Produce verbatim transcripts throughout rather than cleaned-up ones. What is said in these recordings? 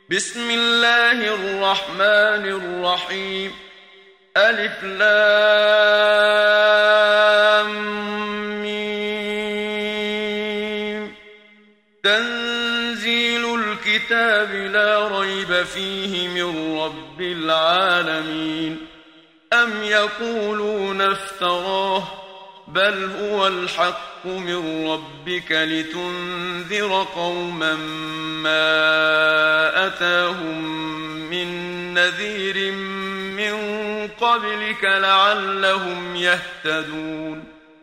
بسم الله الرحمن الرحيم. ألف لام ميم. تنزيل الكتاب لا ريب فيه من رب العالمين. أم يقولون افتراه بل هو الحق من ربك لتنذر قوما ما أتاهم من نذير من قبلك لعلهم يهتدون.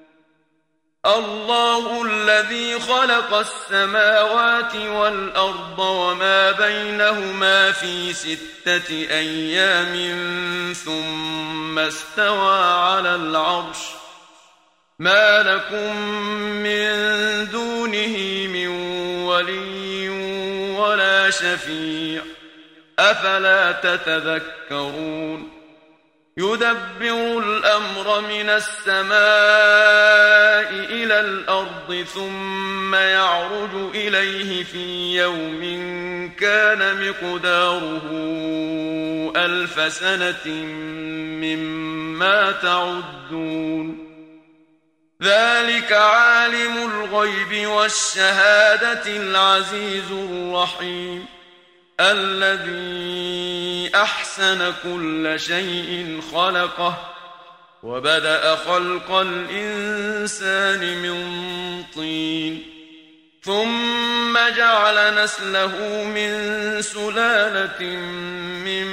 الله الذي خلق السماوات والأرض وما بينهما في ستة أيام ثم استوى على العرش ما لكم من دونه من ولي ولا شفيع أفلا تتذكرون. يدبر الأمر من السماء إلى الأرض ثم يعرج إليه في يوم كان مقداره ألف سنة مما تعدون. ذلك عالم الغيب والشهادة العزيز الرحيم الذي أحسن كل شيء خلقه وبدأ خلق الإنسان من طين ثم جعل نسله من سلالة من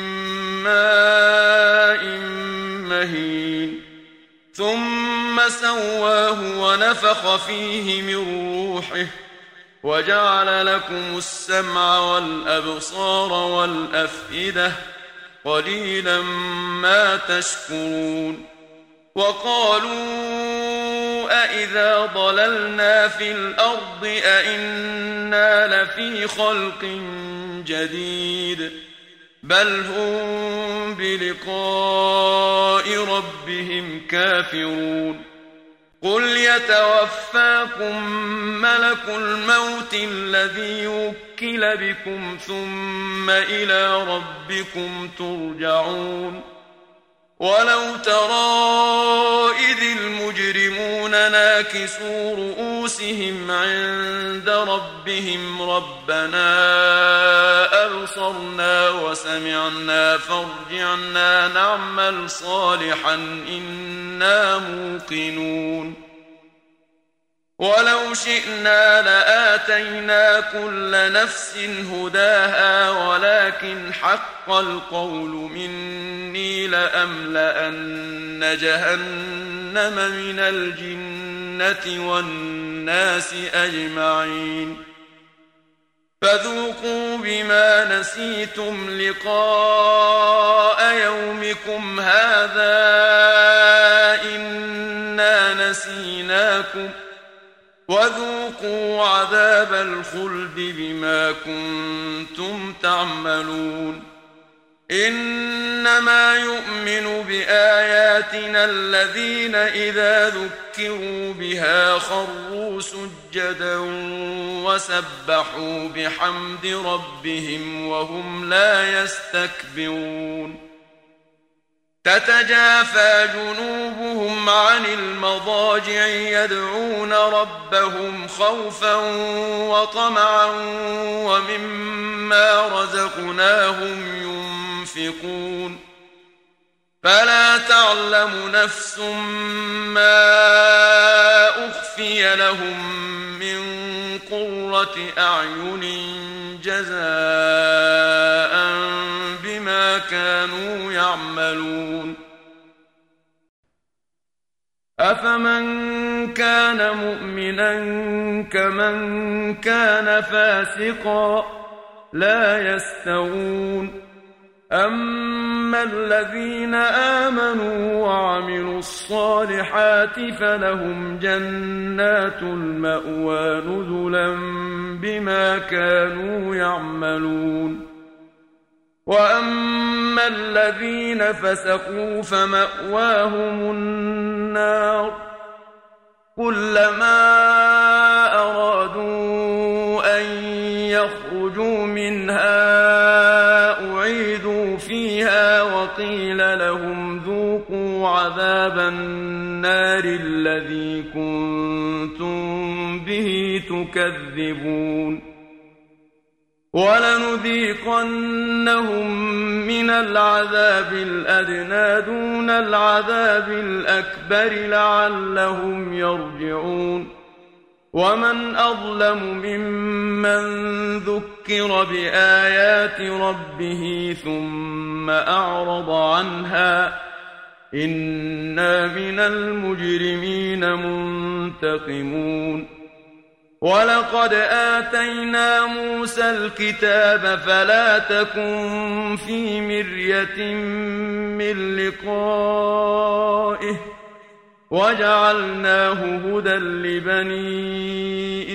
ماء مهين ثم سواه ونفخ فيه من روحه وجعل لكم السمع والأبصار والأفئدة قليلا ما تشكرون. وقالوا أإذا ضللنا في الأرض أإنا لفي خلق جديد بل هم بلقاء ربهم كافرون. قل يتوفاكم ملك الموت الذي وكل بكم ثم إلى ربكم ترجعون. ولو ترى إذ المجرمون ناكسوا رؤوسهم عند ربهم ربنا أبصرنا وسمعنا فارجعنا نعمل صالحا إنا موقنون. ولو شئنا لآتينا كل نفس هداها ولكن حق القول مني لأملأن جهنم من الجنة والناس أجمعين. فذوقوا بما نسيتم لقاء يومكم هذا إنا نسيناكم وذوقوا عذاب الخلد بما كنتم تعملون. إنما يؤمن بآياتنا الذين إذا ذكروا بها خروا سجدا وسبحوا بحمد ربهم وهم لا يستكبرون. تتجافى جنوبهم عن المضاجع يدعون ربهم خوفا وطمعا ومما رزقناهم ينفقون. فلا تعلم نفس ما أخفي لهم من قرة أعين جزاء بما كانوا يعملون. أفمن كان مؤمنا كمن كان فاسقا لا يستوون. أما الذين آمنوا وعملوا الصالحات فلهم جنات المأوى نزلا بما كانوا يعملون. وأما الذين فسقوا فمأواهم النار كلما أرادوا أن يخرجوا منها وقيل لهم ذوقوا عذاب النار الذي كنتم به تكذبون ولنذيقنهم من العذاب الأدنى دون العذاب الأكبر لعلهم يرجعون ومن أظلم ممن ذكر بآيات ربه ثم أعرض عنها إنا من المجرمين منتقمون ولقد آتينا موسى الكتاب فلا تكن في مرية من لقائه وجعلناه هدى لبني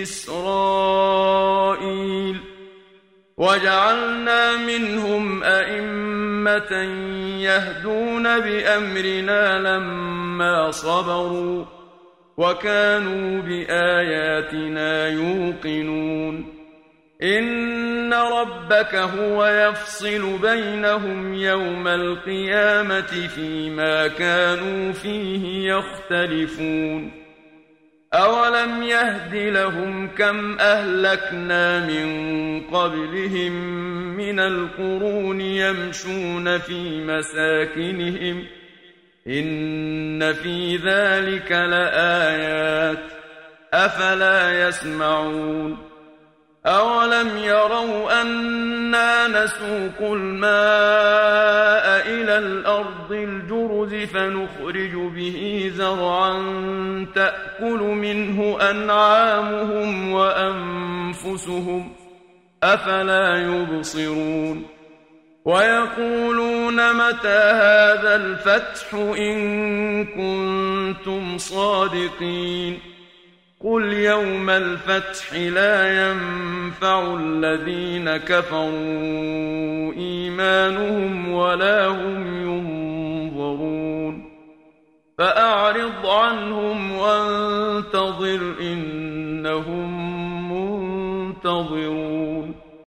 إسرائيل وجعلنا منهم أئمة يهدون بأمرنا لما صبروا وكانوا بآياتنا يوقنون إن ربك هو يفصل بينهم يوم القيامة فيما كانوا فيه يختلفون أولم يهد لهم كم أهلكنا من قبلهم من القرون يمشون في مساكنهم إن في ذلك لآيات أفلا يسمعون أولم يروا أنا نسوق الماء إلى الأرض الجرز فنخرج به زرعا تأكل منه أنعامهم وأنفسهم أفلا يبصرون ويقولون متى هذا الفتح إن كنتم صادقين قل يوم الفتح لا ينفع الذين كفروا إيمانهم ولا هم ينظرون فأعرض عنهم وانتظر إن